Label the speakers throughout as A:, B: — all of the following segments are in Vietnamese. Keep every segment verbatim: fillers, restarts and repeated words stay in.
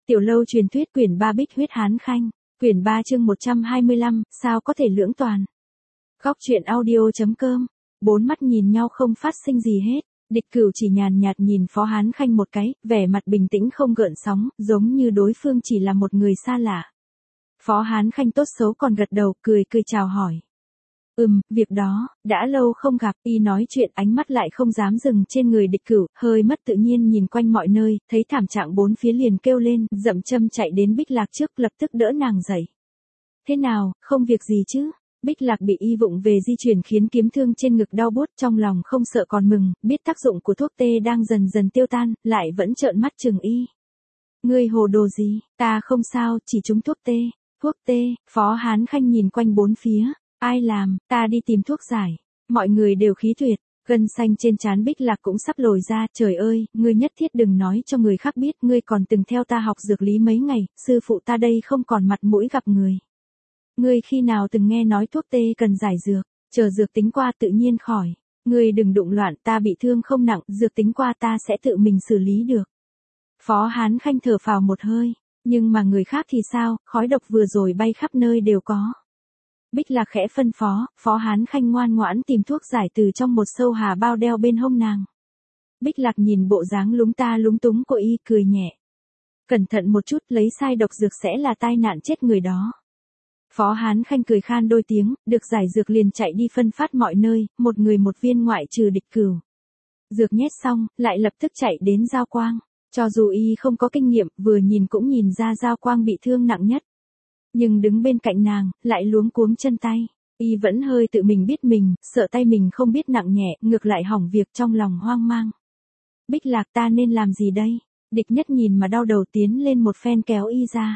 A: Tiểu lâu truyền thuyết quyển ba Bích huyết hán khanh, quyển ba chương một trăm hai mươi lăm, sao có thể lưỡng toàn. Góc truyện audio.com, bốn mắt nhìn nhau không phát sinh gì hết, địch cửu chỉ nhàn nhạt nhìn Phó Hán Khanh một cái, vẻ mặt bình tĩnh không gợn sóng, giống như đối phương chỉ là một người xa lạ. Phó Hán Khanh tốt xấu còn gật đầu, cười cười chào hỏi. Ừm, việc đó, đã lâu không gặp, y nói chuyện ánh mắt lại không dám dừng trên người địch cửu, hơi mất tự nhiên nhìn quanh mọi nơi, thấy thảm trạng bốn phía liền kêu lên, dậm châm chạy đến Bích Lạc trước lập tức đỡ nàng dậy. Thế nào, không việc gì chứ? Bích Lạc bị y vụng về di chuyển khiến kiếm thương trên ngực đau buốt, trong lòng không sợ còn mừng, biết tác dụng của thuốc tê đang dần dần tiêu tan, lại vẫn trợn mắt chừng y. Ngươi hồ đồ gì, ta không sao, chỉ trúng thuốc tê. Thuốc tê, Phó Hán Khanh nhìn quanh bốn phía. Ai làm, ta đi tìm thuốc giải. Mọi người đều khí tuyệt, gân xanh trên trán Bích Lạc cũng sắp lồi ra. Trời ơi, ngươi nhất thiết đừng nói cho người khác biết, ngươi còn từng theo ta học dược lý mấy ngày, sư phụ ta đây không còn mặt mũi gặp người. Ngươi khi nào từng nghe nói thuốc tê cần giải dược, chờ dược tính qua tự nhiên khỏi. Ngươi đừng đụng loạn, ta bị thương không nặng, dược tính qua ta sẽ tự mình xử lý được. Phó Hán Khanh thở phào một hơi, nhưng mà người khác thì sao, khói độc vừa rồi bay khắp nơi đều có. Bích Lạc khẽ phân phó, Phó Hán Khanh ngoan ngoãn tìm thuốc giải từ trong một sâu hà bao đeo bên hông nàng. Bích Lạc nhìn bộ dáng lúng ta lúng túng của y cười nhẹ. Cẩn thận một chút, lấy sai độc dược sẽ là tai nạn chết người đó. Phó Hán Khanh cười khan đôi tiếng, được giải dược liền chạy đi phân phát mọi nơi, một người một viên ngoại trừ địch cửu. Dược nhét xong, lại lập tức chạy đến Giao Quang. Cho dù y không có kinh nghiệm, vừa nhìn cũng nhìn ra Giao Quang bị thương nặng nhất. Nhưng đứng bên cạnh nàng, lại luống cuống chân tay. Y vẫn hơi tự mình biết mình, sợ tay mình không biết nặng nhẹ, ngược lại hỏng việc trong lòng hoang mang. Bích Lạc, ta nên làm gì đây? Địch Nhất nhìn mà đau đầu tiến lên một phen kéo y ra.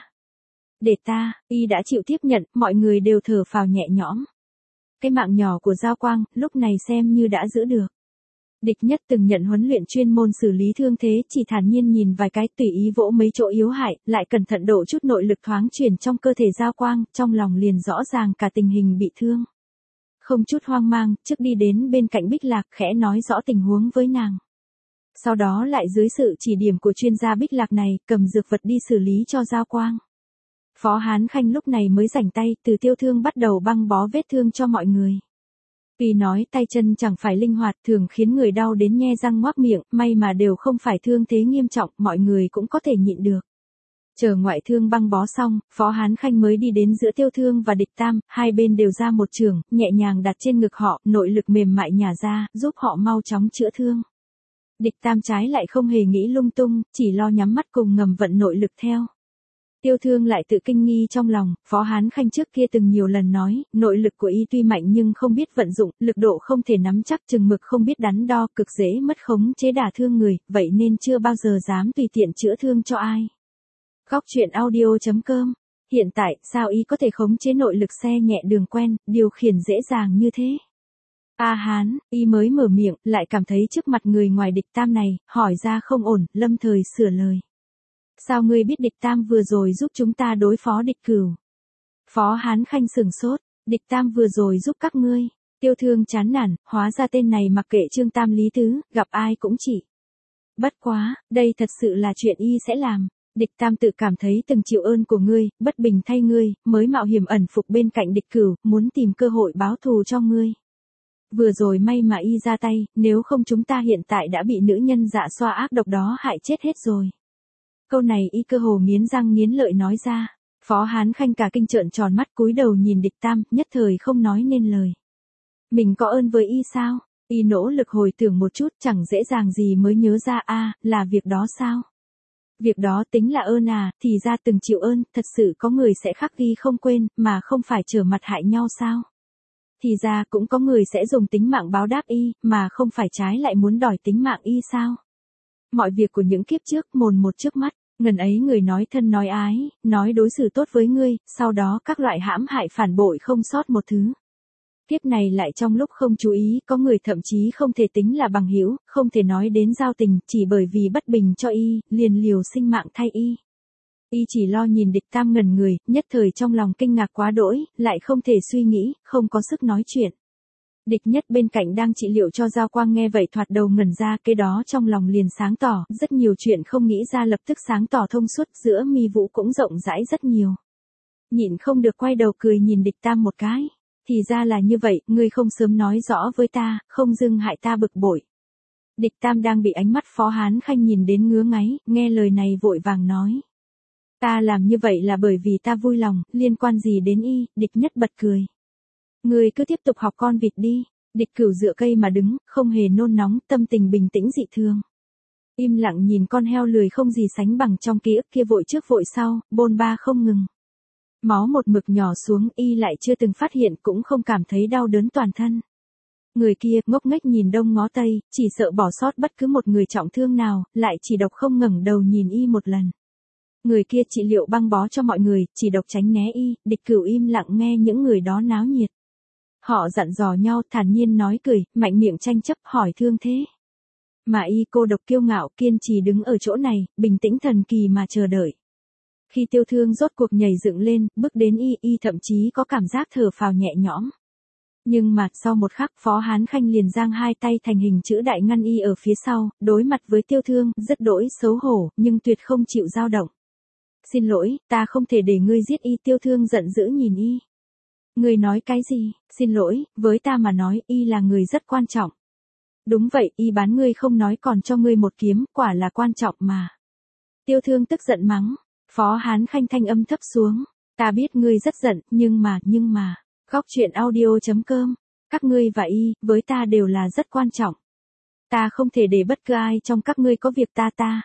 A: Để ta, y đã chịu tiếp nhận, mọi người đều thở phào nhẹ nhõm. Cái mạng nhỏ của Giao Quang, lúc này xem như đã giữ được. Địch Nhất từng nhận huấn luyện chuyên môn xử lý thương thế, chỉ thản nhiên nhìn vài cái tùy ý vỗ mấy chỗ yếu hại, lại cẩn thận độ chút nội lực thoáng chuyển trong cơ thể Giao Quang, trong lòng liền rõ ràng cả tình hình bị thương. Không chút hoang mang, trước đi đến bên cạnh Bích Lạc khẽ nói rõ tình huống với nàng. Sau đó lại dưới sự chỉ điểm của chuyên gia Bích Lạc này, cầm dược vật đi xử lý cho Giao Quang. Phó Hán Khanh lúc này mới rảnh tay, từ tiêu thương bắt đầu băng bó vết thương cho mọi người. Tuy nói tay chân chẳng phải linh hoạt, thường khiến người đau đến nhe răng ngoác miệng, may mà đều không phải thương thế nghiêm trọng, mọi người cũng có thể nhịn được. Chờ ngoại thương băng bó xong, Phó Hán Khanh mới đi đến giữa tiêu thương và địch tam, hai bên đều ra một trường, nhẹ nhàng đặt trên ngực họ, nội lực mềm mại nhả ra, giúp họ mau chóng chữa thương. Địch tam trái lại không hề nghĩ lung tung, chỉ lo nhắm mắt cùng ngầm vận nội lực theo. Tiêu thương lại tự kinh nghi trong lòng, Phó Hán Khanh trước kia từng nhiều lần nói, nội lực của y tuy mạnh nhưng không biết vận dụng, lực độ không thể nắm chắc, chừng mực không biết đắn đo, cực dễ mất khống chế đả thương người, vậy nên chưa bao giờ dám tùy tiện chữa thương cho ai. Góc truyện audio.com, hiện tại, sao y có thể khống chế nội lực xe nhẹ đường quen, điều khiển dễ dàng như thế? A Hán, y mới mở miệng, lại cảm thấy trước mặt người ngoài địch tam này, hỏi ra không ổn, lâm thời sửa lời. Sao ngươi biết địch tam vừa rồi giúp chúng ta đối phó địch cửu? Phó Hán Khanh sừng sốt, địch tam vừa rồi giúp các ngươi. Tiêu thương chán nản, hóa ra tên này mặc kệ Trương Tam Lý Tứ, gặp ai cũng chỉ. Bất quá, đây thật sự là chuyện y sẽ làm. Địch tam tự cảm thấy từng chịu ơn của ngươi, bất bình thay ngươi, mới mạo hiểm ẩn phục bên cạnh địch cửu, muốn tìm cơ hội báo thù cho ngươi. Vừa rồi may mà y ra tay, nếu không chúng ta hiện tại đã bị nữ nhân dạ xoa ác độc đó hại chết hết rồi. Câu này y cơ hồ nghiến răng nghiến lợi nói ra. Phó Hán Khanh cả kinh trợn tròn mắt cúi đầu nhìn địch tam, nhất thời không nói nên lời. Mình có ơn với y sao? Y nỗ lực hồi tưởng một chút, chẳng dễ dàng gì mới nhớ ra a à, là việc đó sao? Việc đó tính là ơn à, thì ra từng chịu ơn, thật sự có người sẽ khắc ghi không quên, mà không phải trở mặt hại nhau sao? Thì ra cũng có người sẽ dùng tính mạng báo đáp y, mà không phải trái lại muốn đòi tính mạng y sao? Mọi việc của những kiếp trước mồn một trước mắt, ngần ấy người nói thân nói ái, nói đối xử tốt với ngươi, sau đó các loại hãm hại phản bội không sót một thứ. Kiếp này lại trong lúc không chú ý, có người thậm chí không thể tính là bằng hữu, không thể nói đến giao tình, chỉ bởi vì bất bình cho y, liền liều sinh mạng thay y. Y chỉ lo nhìn địch tam ngẩn người, nhất thời trong lòng kinh ngạc quá đỗi, lại không thể suy nghĩ, không có sức nói chuyện. Địch Nhất bên cạnh đang trị liệu cho Giao Quang nghe vậy thoạt đầu ngẩn ra, cái đó trong lòng liền sáng tỏ, rất nhiều chuyện không nghĩ ra lập tức sáng tỏ thông suốt, giữa mi vũ cũng rộng rãi rất nhiều. Nhịn không được quay đầu cười nhìn Địch Tam một cái. Thì ra là như vậy, ngươi không sớm nói rõ với ta, không dưng hại ta bực bội. Địch Tam đang bị ánh mắt Phó Hán Khanh nhìn đến ngứa ngáy, nghe lời này vội vàng nói. Ta làm như vậy là bởi vì ta vui lòng, liên quan gì đến y, Địch Nhất bật cười. Ngươi cứ tiếp tục học con vịt đi. Địch Cửu dựa cây mà đứng, không hề nôn nóng, tâm tình bình tĩnh dị thường. Im lặng nhìn con heo lười không gì sánh bằng trong ký ức kia, vội trước vội sau, bôn ba không ngừng. Máu một mực nhỏ xuống, y lại chưa từng phát hiện, cũng không cảm thấy đau đớn toàn thân. Người kia ngốc nghếch nhìn đông ngó tây, chỉ sợ bỏ sót bất cứ một người trọng thương nào, lại chỉ độc không ngẩng đầu nhìn y một lần. Người kia trị liệu băng bó cho mọi người, chỉ độc tránh né y. Địch Cửu im lặng nghe những người đó náo nhiệt. Họ dặn dò nhau, thản nhiên nói cười, mạnh miệng tranh chấp, hỏi thương thế. Mà y cô độc kiêu ngạo, kiên trì đứng ở chỗ này, bình tĩnh thần kỳ mà chờ đợi. Khi Tiêu Thương rốt cuộc nhảy dựng lên, bước đến y, y thậm chí có cảm giác thở phào nhẹ nhõm. Nhưng mà, sau một khắc, Phó Hán Khanh liền giang hai tay thành hình chữ đại ngăn y ở phía sau, đối mặt với Tiêu Thương, rất đỗi xấu hổ, nhưng tuyệt không chịu dao động. Xin lỗi, ta không thể để ngươi giết y. Tiêu Thương giận dữ nhìn y. Ngươi nói cái gì? Xin lỗi, với ta mà nói, y là người rất quan trọng. Đúng vậy, y bán ngươi không nói còn cho ngươi một kiếm, quả là quan trọng mà. Tiêu Thương tức giận mắng. Phó Hán Khanh thanh âm thấp xuống. Ta biết ngươi rất giận, nhưng mà, nhưng mà. Góc truyện audio chấm com. Các ngươi và y, với ta đều là rất quan trọng. Ta không thể để bất cứ ai trong các ngươi có việc ta ta.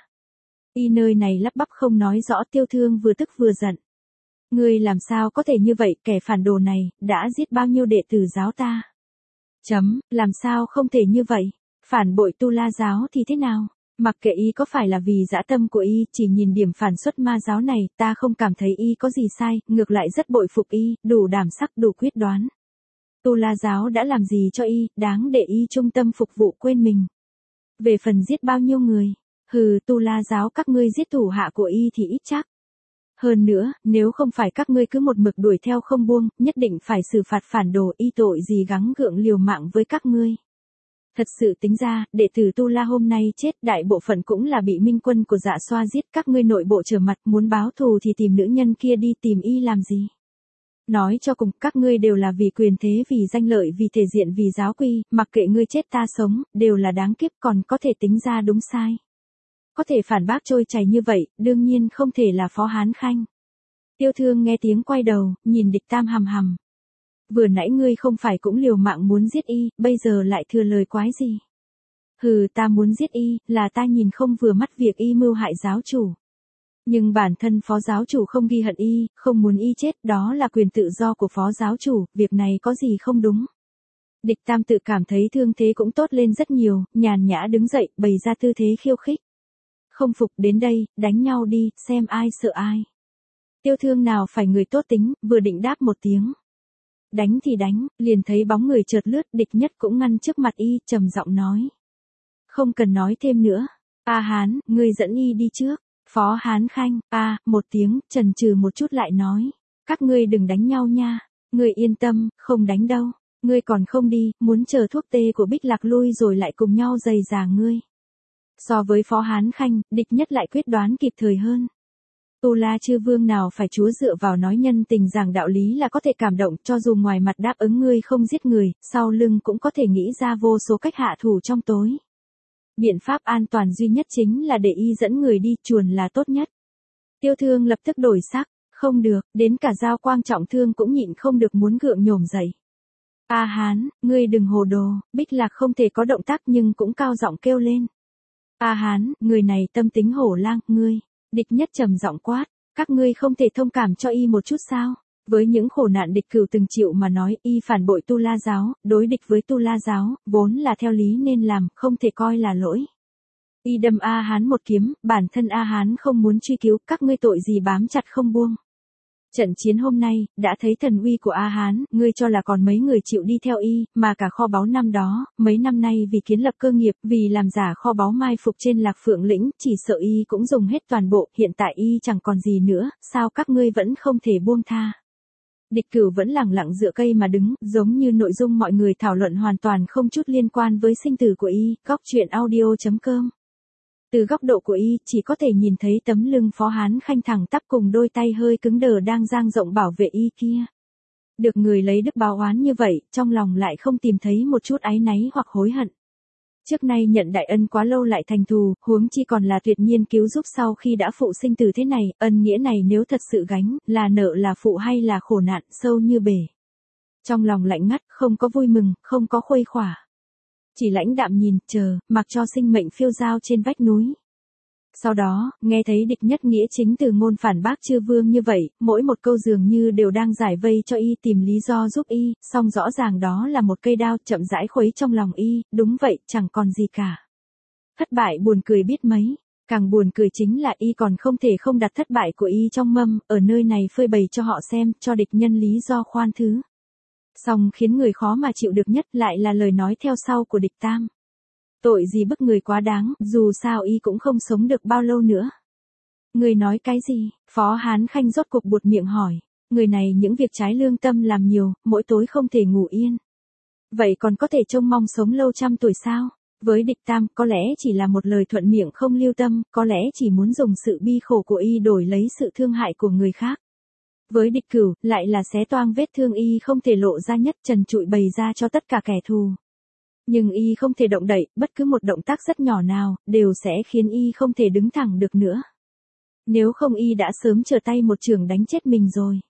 A: Y nơi này lắp bắp không nói rõ. Tiêu Thương vừa tức vừa giận. Ngươi làm sao có thể như vậy, kẻ phản đồ này, đã giết bao nhiêu đệ tử giáo ta. Chấm, làm sao không thể như vậy, phản bội Tu La giáo thì thế nào, mặc kệ y có phải là vì dã tâm của y, chỉ nhìn điểm phản xuất ma giáo này, ta không cảm thấy y có gì sai, ngược lại rất bội phục y, đủ đảm sắc đủ quyết đoán. Tu La giáo đã làm gì cho y, đáng để y trung tâm phục vụ quên mình. Về phần giết bao nhiêu người, hừ, Tu La giáo các ngươi giết thủ hạ của y thì ít chắc. Hơn nữa, nếu không phải các ngươi cứ một mực đuổi theo không buông, nhất định phải xử phạt phản đồ, y tội gì gắng gượng liều mạng với các ngươi. Thật sự tính ra, đệ tử Tu La hôm nay chết, đại bộ phận cũng là bị minh quân của Dạ Xoa giết, các ngươi nội bộ trở mặt, muốn báo thù thì tìm nữ nhân kia đi, tìm y làm gì. Nói cho cùng, các ngươi đều là vì quyền thế, vì danh lợi, vì thể diện, vì giáo quy, mặc kệ ngươi chết ta sống, đều là đáng kiếp, còn có thể tính ra đúng sai. Có thể phản bác trôi chảy như vậy, đương nhiên không thể là Phó Hán Khanh. Tiêu Thương nghe tiếng quay đầu, nhìn Địch Tam hằm hằm. Vừa nãy ngươi không phải cũng liều mạng muốn giết y, bây giờ lại thừa lời quái gì? Hừ, ta muốn giết y, là ta nhìn không vừa mắt việc y mưu hại giáo chủ. Nhưng bản thân Phó giáo chủ không ghi hận y, không muốn y chết, đó là quyền tự do của Phó giáo chủ, việc này có gì không đúng. Địch Tam tự cảm thấy thương thế cũng tốt lên rất nhiều, nhàn nhã đứng dậy, bày ra tư thế khiêu khích. Không phục, đến đây, đánh nhau đi, xem ai sợ ai. Tiêu Thương nào phải người tốt tính, vừa định đáp một tiếng. Đánh thì đánh, liền thấy bóng người chợt lướt, Địch Nhất cũng ngăn trước mặt y, trầm giọng nói. Không cần nói thêm nữa. A Hán, ngươi dẫn y đi trước. Phó Hán Khanh, a, một tiếng, chần chừ một chút lại nói. Các ngươi đừng đánh nhau nha. Ngươi yên tâm, không đánh đâu. Ngươi còn không đi, muốn chờ thuốc tê của Bích Lạc lui rồi lại cùng nhau giày già ngươi. So với Phó Hán Khanh, Địch Nhất lại quyết đoán kịp thời hơn. Tu La Chư Vương nào phải chúa dựa vào nói nhân tình giảng đạo lý là có thể cảm động, cho dù ngoài mặt đáp ứng ngươi không giết người, sau lưng cũng có thể nghĩ ra vô số cách hạ thủ trong tối. Biện pháp an toàn duy nhất chính là để y dẫn người đi, chuồn là tốt nhất. Tiêu Thương lập tức đổi sắc, không được, đến cả Giao Quang trọng thương cũng nhịn không được muốn gượng nhổm dậy. A Hán, ngươi đừng hồ đồ, Bích Lạc không thể có động tác nhưng cũng cao giọng kêu lên. A Hán, người này tâm tính hổ lang, ngươi. Địch Nhất trầm giọng quát, các ngươi không thể thông cảm cho y một chút sao? Với những khổ nạn Địch Cửu từng chịu mà nói, y phản bội Tu La giáo, đối địch với Tu La giáo, vốn là theo lý nên làm, không thể coi là lỗi. Y đâm A Hán một kiếm, bản thân A Hán không muốn truy cứu, các ngươi tội gì bám chặt không buông. Trận chiến hôm nay, đã thấy thần uy của A Hán, ngươi cho là còn mấy người chịu đi theo y, mà cả kho báu năm đó, mấy năm nay vì kiến lập cơ nghiệp, vì làm giả kho báu mai phục trên Lạc Phượng lĩnh, chỉ sợ y cũng dùng hết toàn bộ, hiện tại y chẳng còn gì nữa, sao các ngươi vẫn không thể buông tha. Địch Cửu vẫn lẳng lặng dựa cây mà đứng, giống như nội dung mọi người thảo luận hoàn toàn không chút liên quan với sinh tử của y. Góc truyện audio chấm com. Từ góc độ của y, chỉ có thể nhìn thấy tấm lưng Phó Hán Khanh thẳng tắp cùng đôi tay hơi cứng đờ đang dang rộng bảo vệ y kia. Được người lấy đức báo oán như vậy, trong lòng lại không tìm thấy một chút áy náy hoặc hối hận. Trước nay nhận đại ân quá lâu lại thành thù, huống chi còn là tuyệt nhiên cứu giúp sau khi đã phụ sinh từ thế này, ân nghĩa này nếu thật sự gánh, là nợ là phụ hay là khổ nạn sâu như bể. Trong lòng lạnh ngắt, không có vui mừng, không có khuây khỏa. Chỉ lãnh đạm nhìn, chờ, mặc cho sinh mệnh phiêu dao trên vách núi. Sau đó, nghe thấy địch nhất nghĩa chính từ ngôn phản bác chư vương như vậy, mỗi một câu dường như đều đang giải vây cho y tìm lý do giúp y, song rõ ràng đó là một cây đao chậm rãi khuấy trong lòng y, đúng vậy, chẳng còn gì cả. Thất bại buồn cười biết mấy, càng buồn cười chính là y còn không thể không đặt thất bại của y trong mâm, ở nơi này phơi bày cho họ xem, cho địch nhân lý do khoan thứ. Song khiến người khó mà chịu được nhất lại là lời nói theo sau của địch tam. Tội gì bức người quá đáng, dù sao y cũng không sống được bao lâu nữa. Người nói cái gì? Phó Hán Khanh rốt cục buột miệng hỏi. Người này những việc trái lương tâm làm nhiều, mỗi tối không thể ngủ yên. Vậy còn có thể trông mong sống lâu trăm tuổi sao? Với địch tam, có lẽ chỉ là một lời thuận miệng không lưu tâm, có lẽ chỉ muốn dùng sự bi khổ của y đổi lấy sự thương hại của người khác. Với địch Cửu, lại là xé toang vết thương y không thể lộ ra nhất trần trụi bày ra cho tất cả kẻ thù. Nhưng y không thể động đậy, bất cứ một động tác rất nhỏ nào, đều sẽ khiến y không thể đứng thẳng được nữa. Nếu không y đã sớm trở tay một chưởng đánh chết mình rồi.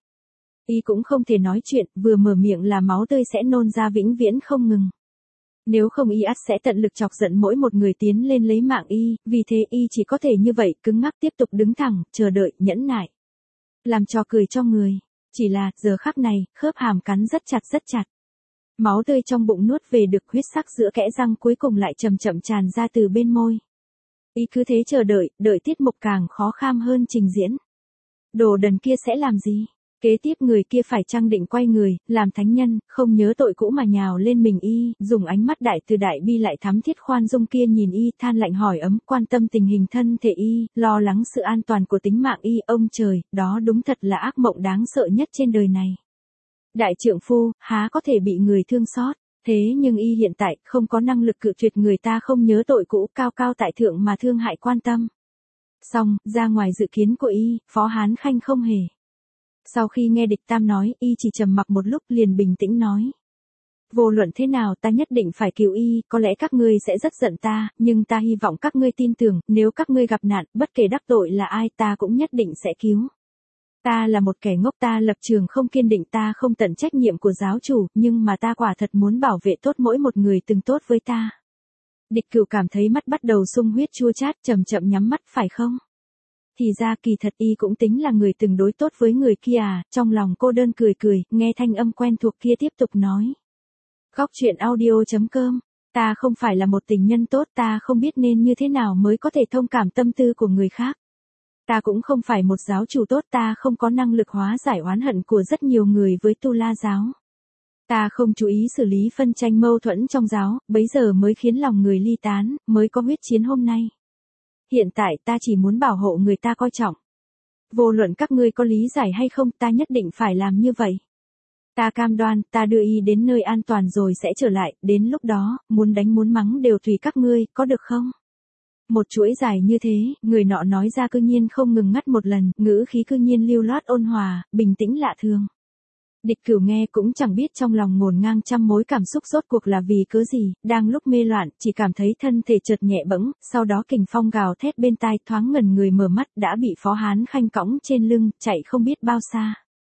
A: Y cũng không thể nói chuyện, vừa mở miệng là máu tươi sẽ nôn ra vĩnh viễn không ngừng. Nếu không y ắt sẽ tận lực chọc giận mỗi một người tiến lên lấy mạng y, vì thế y chỉ có thể như vậy, cứng ngắc tiếp tục đứng thẳng, chờ đợi, nhẫn nại. Làm trò cười cho người. Chỉ là, giờ khắc này, khớp hàm cắn rất chặt rất chặt. Máu tươi trong bụng nuốt về được huyết sắc giữa kẽ răng cuối cùng lại chậm chậm tràn ra từ bên môi. Y cứ thế chờ đợi, đợi tiết mục càng khó kham hơn trình diễn. Đồ đần kia sẽ làm gì? Kế tiếp người kia phải chăng định quay người, làm thánh nhân, không nhớ tội cũ mà nhào lên mình y, dùng ánh mắt đại từ đại bi lại thắm thiết khoan dung kia nhìn y, than lạnh hỏi ấm, quan tâm tình hình thân thể y, lo lắng sự an toàn của tính mạng y, ông trời, đó đúng thật là ác mộng đáng sợ nhất trên đời này. Đại trượng phu, há có thể bị người thương xót, thế nhưng y hiện tại không có năng lực cự tuyệt người ta không nhớ tội cũ cao cao tại thượng mà thương hại quan tâm. Xong, ra ngoài dự kiến của y, Phó Hán Khanh không hề. Sau khi nghe địch tam nói, y chỉ trầm mặc một lúc liền bình tĩnh nói. Vô luận thế nào ta nhất định phải cứu y, có lẽ các ngươi sẽ rất giận ta, nhưng ta hy vọng các ngươi tin tưởng, nếu các ngươi gặp nạn, bất kể đắc tội là ai ta cũng nhất định sẽ cứu. Ta là một kẻ ngốc, ta lập trường không kiên định, ta không tận trách nhiệm của giáo chủ, nhưng mà ta quả thật muốn bảo vệ tốt mỗi một người từng tốt với ta. Địch Cửu cảm thấy mắt bắt đầu sung huyết chua chát, chậm chậm nhắm mắt, phải không? Thì ra kỳ thật y cũng tính là người từng đối tốt với người kia à, trong lòng cô đơn cười cười, nghe thanh âm quen thuộc kia tiếp tục nói. Góc truyện audio chấm com, ta không phải là một tình nhân tốt, ta không biết nên như thế nào mới có thể thông cảm tâm tư của người khác. Ta cũng không phải một giáo chủ tốt, ta không có năng lực hóa giải oán hận của rất nhiều người với Tu La giáo. Ta không chú ý xử lý phân tranh mâu thuẫn trong giáo, bấy giờ mới khiến lòng người ly tán, mới có huyết chiến hôm nay. Hiện tại ta chỉ muốn bảo hộ người ta coi trọng. Vô luận các ngươi có lý giải hay không, ta nhất định phải làm như vậy. Ta cam đoan, ta đưa y đến nơi an toàn rồi sẽ trở lại, đến lúc đó, muốn đánh muốn mắng đều tùy các ngươi, có được không? Một chuỗi dài như thế, người nọ nói ra cư nhiên không ngừng ngắt một lần, ngữ khí cư nhiên lưu loát ôn hòa, bình tĩnh lạ thường. Địch Cửu nghe cũng chẳng biết trong lòng ngổn ngang trăm mối cảm xúc rốt cuộc là vì cớ gì, đang lúc mê loạn, chỉ cảm thấy thân thể chợt nhẹ bẫng, sau đó kình phong gào thét bên tai, thoáng ngẩn người mở mắt, đã bị Phó Hán Khanh cõng trên lưng, chạy không biết bao xa.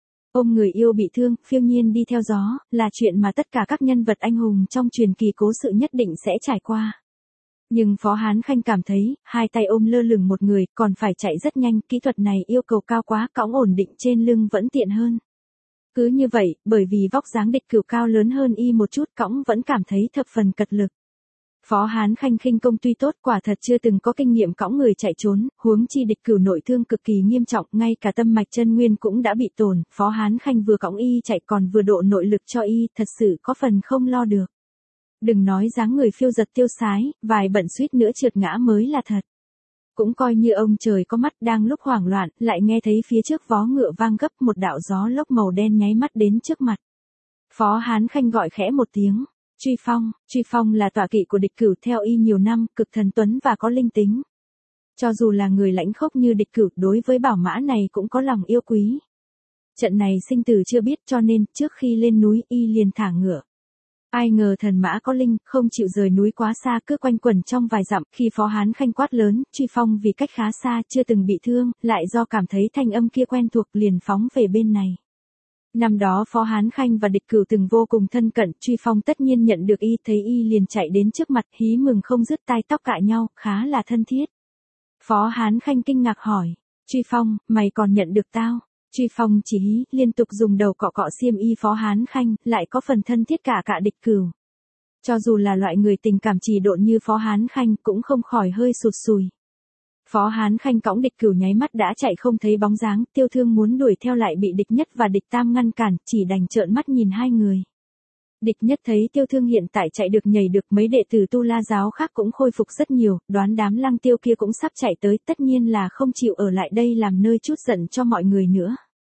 A: Ôm người yêu bị thương, phiêu nhiên đi theo gió, là chuyện mà tất cả các nhân vật anh hùng trong truyền kỳ cố sự nhất định sẽ trải qua. Nhưng Phó Hán Khanh cảm thấy, hai tay ôm lơ lửng một người, còn phải chạy rất nhanh, kỹ thuật này yêu cầu cao quá, cõng ổn định trên lưng vẫn tiện hơn. Cứ như vậy, bởi vì vóc dáng Địch Cửu cao lớn hơn y một chút, cõng vẫn cảm thấy thập phần cật lực. Phó Hán Khanh khinh công tuy tốt, quả thật chưa từng có kinh nghiệm cõng người chạy trốn, huống chi Địch Cửu nội thương cực kỳ nghiêm trọng, ngay cả tâm mạch chân nguyên cũng đã bị tổn, Phó Hán Khanh vừa cõng y chạy còn vừa độ nội lực cho y, thật sự có phần không lo được. Đừng nói dáng người phiêu giật tiêu sái, vài bận suýt nữa trượt ngã mới là thật. Cũng coi như ông trời có mắt, đang lúc hoảng loạn, lại nghe thấy phía trước vó ngựa vang gấp, một đạo gió lốc màu đen nháy mắt đến trước mặt. Phó Hán Khanh gọi khẽ một tiếng, Truy Phong. Truy Phong là tọa kỵ của địch cửu theo y nhiều năm, cực thần tuấn và có linh tính. Cho dù là người lãnh khốc như địch cửu, đối với bảo mã này cũng có lòng yêu quý. Trận này sinh tử chưa biết, cho nên trước khi lên núi y liền thả ngựa. Ai ngờ thần mã có linh, không chịu rời núi quá xa, cứ quanh quẩn trong vài dặm. Khi Phó Hán Khanh quát lớn, Truy Phong vì cách khá xa, chưa từng bị thương, lại do cảm thấy thanh âm kia quen thuộc liền phóng về bên này. Năm đó Phó Hán Khanh và địch cửu từng vô cùng thân cận, Truy Phong tất nhiên nhận được y, thấy y liền chạy đến trước mặt, hí mừng không dứt, tai tóc cãi nhau, khá là thân thiết. Phó Hán Khanh kinh ngạc hỏi, Truy Phong, mày còn nhận được tao? Truy Phong chỉ hí, liên tục dùng đầu cọ cọ xiêm y Phó Hán Khanh, lại có phần thân thiết cả cả địch cửu. Cho dù là loại người tình cảm trì độn như Phó Hán Khanh cũng không khỏi hơi sụt sùi. Phó Hán Khanh cõng địch cửu nháy mắt đã chạy không thấy bóng dáng, Tiêu Thương muốn đuổi theo lại bị địch nhất và địch tam ngăn cản, chỉ đành trợn mắt nhìn hai người. Địch nhất thấy Tiêu Thương hiện tại chạy được nhảy được, mấy đệ tử Tu La giáo khác cũng khôi phục rất nhiều, đoán đám Lăng Tiêu kia cũng sắp chạy tới, tất nhiên là không chịu ở lại đây làm nơi chút giận cho mọi người nữa.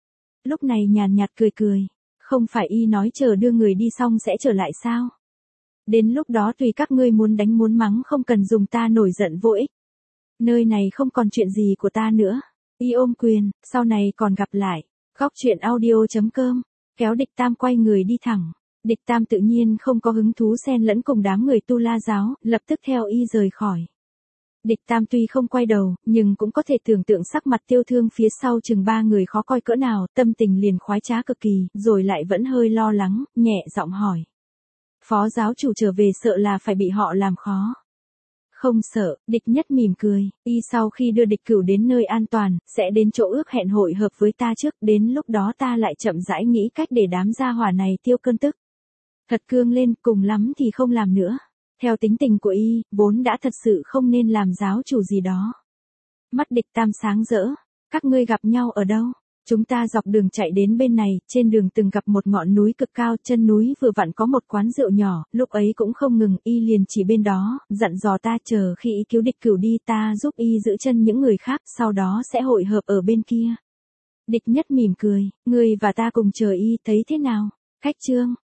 A: Lúc này nhàn nhạt cười cười, không phải y nói chờ đưa người đi xong sẽ trở lại sao? Đến lúc đó tùy các ngươi muốn đánh muốn mắng, không cần dùng ta nổi giận vô ích. Nơi này không còn chuyện gì của ta nữa. Y ôm quyền, sau này còn gặp lại. Góc truyện audio chấm com, kéo địch tam quay người đi thẳng. Địch tam tự nhiên không có hứng thú xen lẫn cùng đám người Tu La giáo, lập tức theo y rời khỏi. Địch tam tuy không quay đầu, nhưng cũng có thể tưởng tượng sắc mặt Tiêu Thương phía sau chừng ba người khó coi cỡ nào, tâm tình liền khoái trá cực kỳ, rồi lại vẫn hơi lo lắng, nhẹ giọng hỏi. Phó giáo chủ trở về sợ là phải bị họ làm khó. Không sợ, địch nhất mỉm cười, y sau khi đưa địch cửu đến nơi an toàn, sẽ đến chỗ ước hẹn hội hợp với ta trước, đến lúc đó ta lại chậm rãi nghĩ cách để đám gia hỏa này tiêu cơn tức. Thật cương lên, cùng lắm thì không làm nữa. Theo tính tình của y, vốn đã thật sự không nên làm giáo chủ gì đó. Mắt địch tam sáng rỡ, các ngươi gặp nhau ở đâu? Chúng ta dọc đường chạy đến bên này, trên đường từng gặp một ngọn núi cực cao, chân núi vừa vặn có một quán rượu nhỏ, lúc ấy cũng không ngừng, y liền chỉ bên đó, dặn dò ta chờ khi y cứu địch cửu đi ta giúp y giữ chân những người khác, sau đó sẽ hội hợp ở bên kia. Địch nhất mỉm cười, ngươi và ta cùng chờ y, thấy thế nào? Khách trương,